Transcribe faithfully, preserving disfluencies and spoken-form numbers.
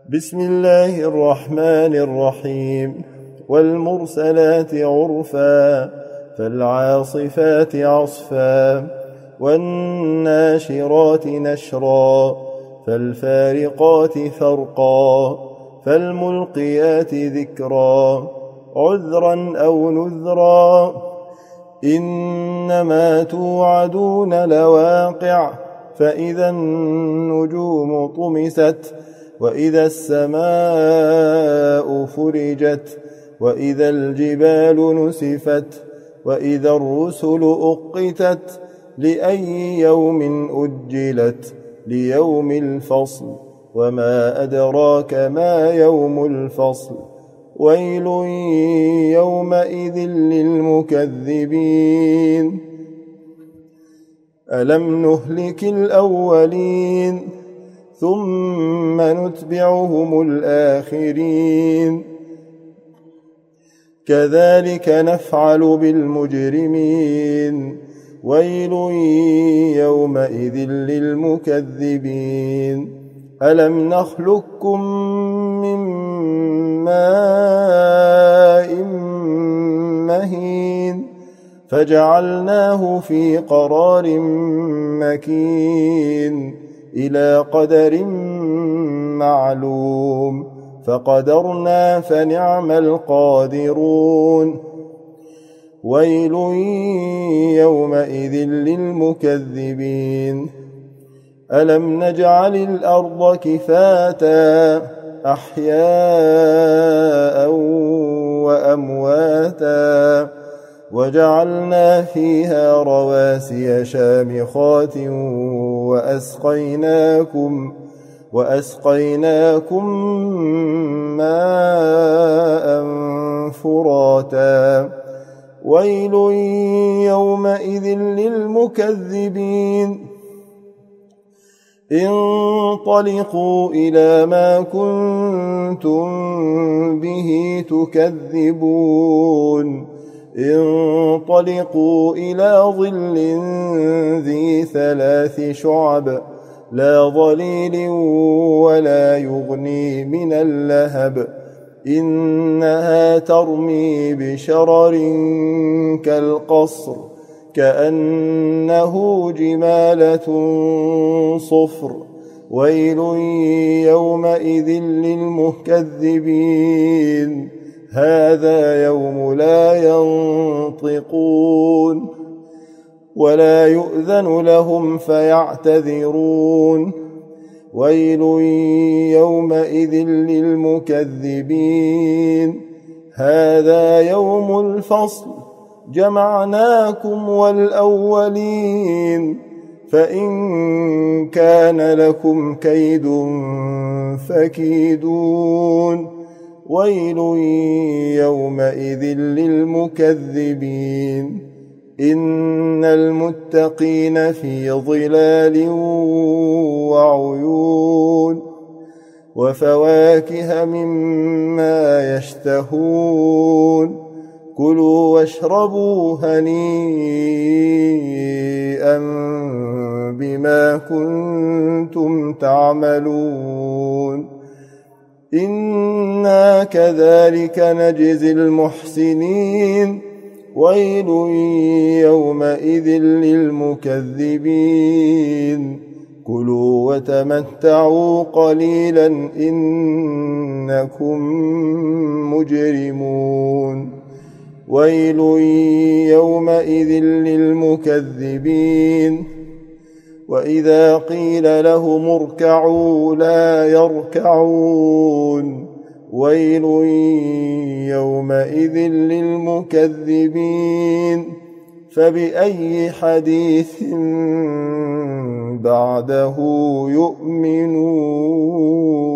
بسم الله الرحمن الرحيم والمرسلات عرفا فالعاصفات عصفا والناشرات نشرا فالفارقات فرقا فالملقيات ذكرا عذرا أو نذرا إنما توعدون لواقع فإذا النجوم طمست وإذا السماء فرجت وإذا الجبال نسفت وإذا الرسل أقتت لأي يوم أجلت ليوم الفصل وما أدراك ما يوم الفصل ويل يومئذ للمكذبين ألم نهلك الأولين ثم نتبعهم الآخرين كذلك نفعل بالمجرمين ويل يومئذ للمكذبين ألم نخلقكم من ماء مهين فجعلناه في قرار مكين إلى قدر معلوم فقدرنا فنعم القادرون ويل يومئذ للمكذبين ألم نجعل الأرض كفاتا أحياء وأمواتا وجعلنا فيها رواسي شامخات وأسقيناكم وأسقيناكم ماء فراتا ويل يومئذ للمكذبين انطلقوا إلى ما كنتم به تكذبون انطلقوا إلى ظل ذي ثلاث شعب لا ظليل ولا يغني من اللهب إنها ترمي بشرر كالقصر كأنه جمالة صفر ويل يومئذ للمكذبين هذا يوم لا ينطقون ولا يؤذن لهم فيعتذرون ويل يومئذ للمكذبين هذا يوم الفصل جمعناكم والأولين فإن كان لكم كيد فكيدون ويل يومئذ للمكذبين إن المتقين في ظلال وعيون وفواكه مما يشتهون كلوا واشربوا هنيئا بما كنتم تعملون إنا كذلك نجزي المحسنين ويل يومئذ للمكذبين كلوا وتمتعوا قليلا إنكم مجرمون ويل يومئذ للمكذبين وإذا قيل لهم اركعوا لا يركعون ويل يومئذ للمكذبين فبأي حديث بعده يؤمنون